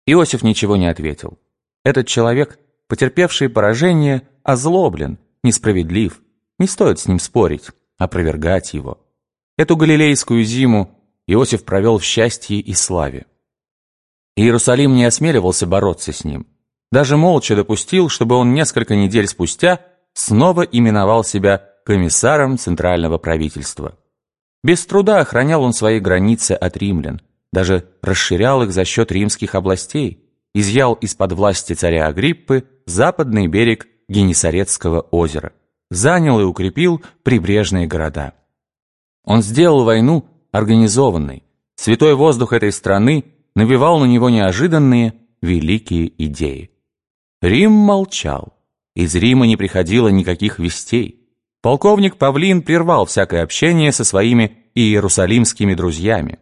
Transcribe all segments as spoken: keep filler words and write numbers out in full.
Иосиф ничего не ответил. Этот человек, потерпевший поражение, озлоблен, несправедлив. Не стоит с ним спорить, опровергать его. Эту галилейскую зиму Иосиф провел в счастье и славе. Иерусалим не осмеливался бороться с ним. Даже молча допустил, чтобы он несколько недель спустя снова именовал себя комиссаром центрального правительства. Без труда охранял он свои границы от римлян, даже расширял их за счет римских областей, изъял из-под власти царя Агриппы западный берег Генесаретского озера, занял и укрепил прибрежные города. Он сделал войну организованной. Святой воздух этой страны навевал на него неожиданные великие идеи. Рим молчал. Из Рима не приходило никаких вестей. Полковник Павлин прервал всякое общение со своими иерусалимскими друзьями.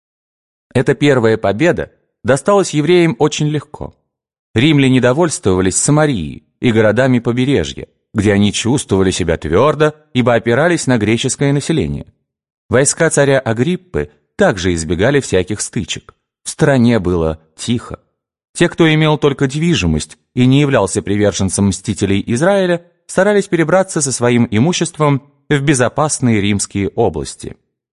Эта первая победа досталась евреям очень легко. Римляне довольствовались Самарией и городами побережья, где они чувствовали себя твердо, ибо опирались на греческое население. Войска царя Агриппы также избегали всяких стычек. В стране было тихо. Те, кто имел только движимость и не являлся приверженцем мстителей Израиля, старались перебраться со своим имуществом в безопасные римские области.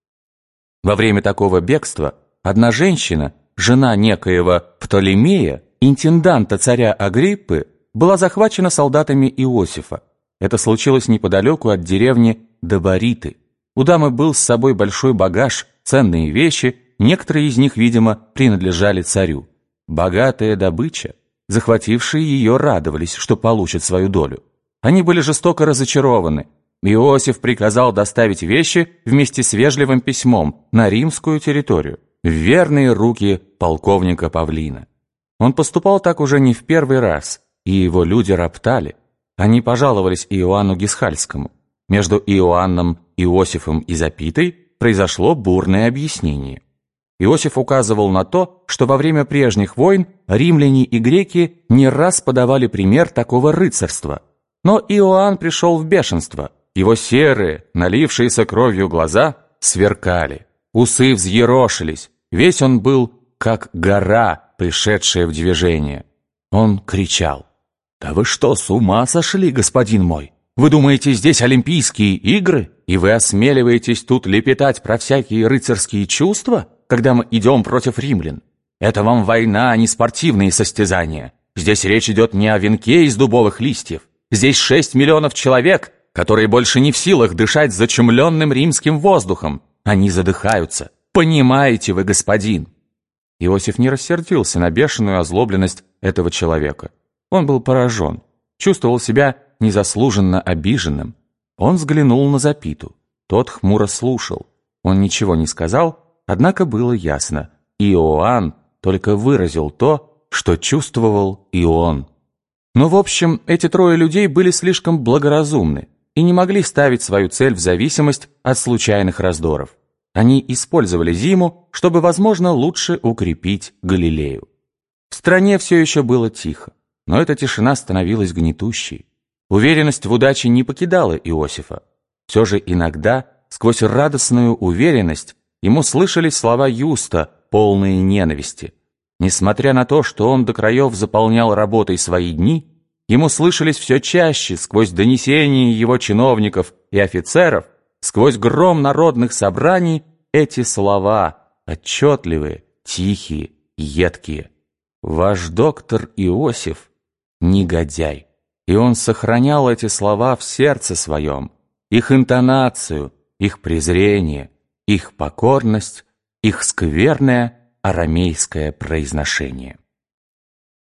Во время такого бегства одна женщина, жена некоего Птолемея, интенданта царя Агриппы, была захвачена солдатами Иосифа. Это случилось неподалеку от деревни Добариты. У дамы был с собой большой багаж, ценные вещи, некоторые из них, видимо, принадлежали царю. Богатая добыча. Захватившие ее радовались, что получат свою долю. Они были жестоко разочарованы. Иосиф приказал доставить вещи вместе с вежливым письмом на римскую территорию, в верные руки полковника Павлина. Он поступал так уже не в первый раз, и его люди роптали. Они пожаловались Иоанну Гисхальскому. Между Иоанном, Иосифом и Запитой произошло бурное объяснение. Иосиф указывал на то, что во время прежних войн римляне и греки не раз подавали пример такого рыцарства. Но Иоанн пришел в бешенство. Его серые, налившиеся кровью глаза сверкали, усы взъерошились. Весь он был как гора, пришедшая в движение. Он кричал: «Да вы что, с ума сошли, господин мой? Вы думаете, здесь Олимпийские игры, и вы осмеливаетесь тут лепетать про всякие рыцарские чувства, когда мы идем против римлян? Это вам война, а не спортивные состязания. Здесь речь идет не о венке из дубовых листьев. Здесь шесть миллионов человек, которые больше не в силах дышать зачумленным римским воздухом. Они задыхаются. Понимаете вы, господин?» Иосиф не рассердился на бешеную озлобленность этого человека. Он был поражен, чувствовал себя незаслуженно обиженным. Он взглянул на Запиту. Тот хмуро слушал. Он ничего не сказал, однако было ясно. Иоанн только выразил то, что чувствовал и он. Но, в общем, эти трое людей были слишком благоразумны и не могли ставить свою цель в зависимость от случайных раздоров. Они использовали зиму, чтобы, возможно, лучше укрепить Галилею. В стране все еще было тихо, но эта тишина становилась гнетущей. Уверенность в удаче не покидала Иосифа. Все же иногда, сквозь радостную уверенность, ему слышались слова Юста, полные ненависти. Несмотря на то, что он до краев заполнял работой свои дни, ему слышались все чаще, сквозь донесения его чиновников и офицеров, сквозь гром народных собраний, эти слова, отчетливые, тихие, едкие. «Ваш доктор Иосиф — негодяй». И он сохранял эти слова в сердце своем, их интонацию, их презрение, их покорность, их скверное арамейское произношение.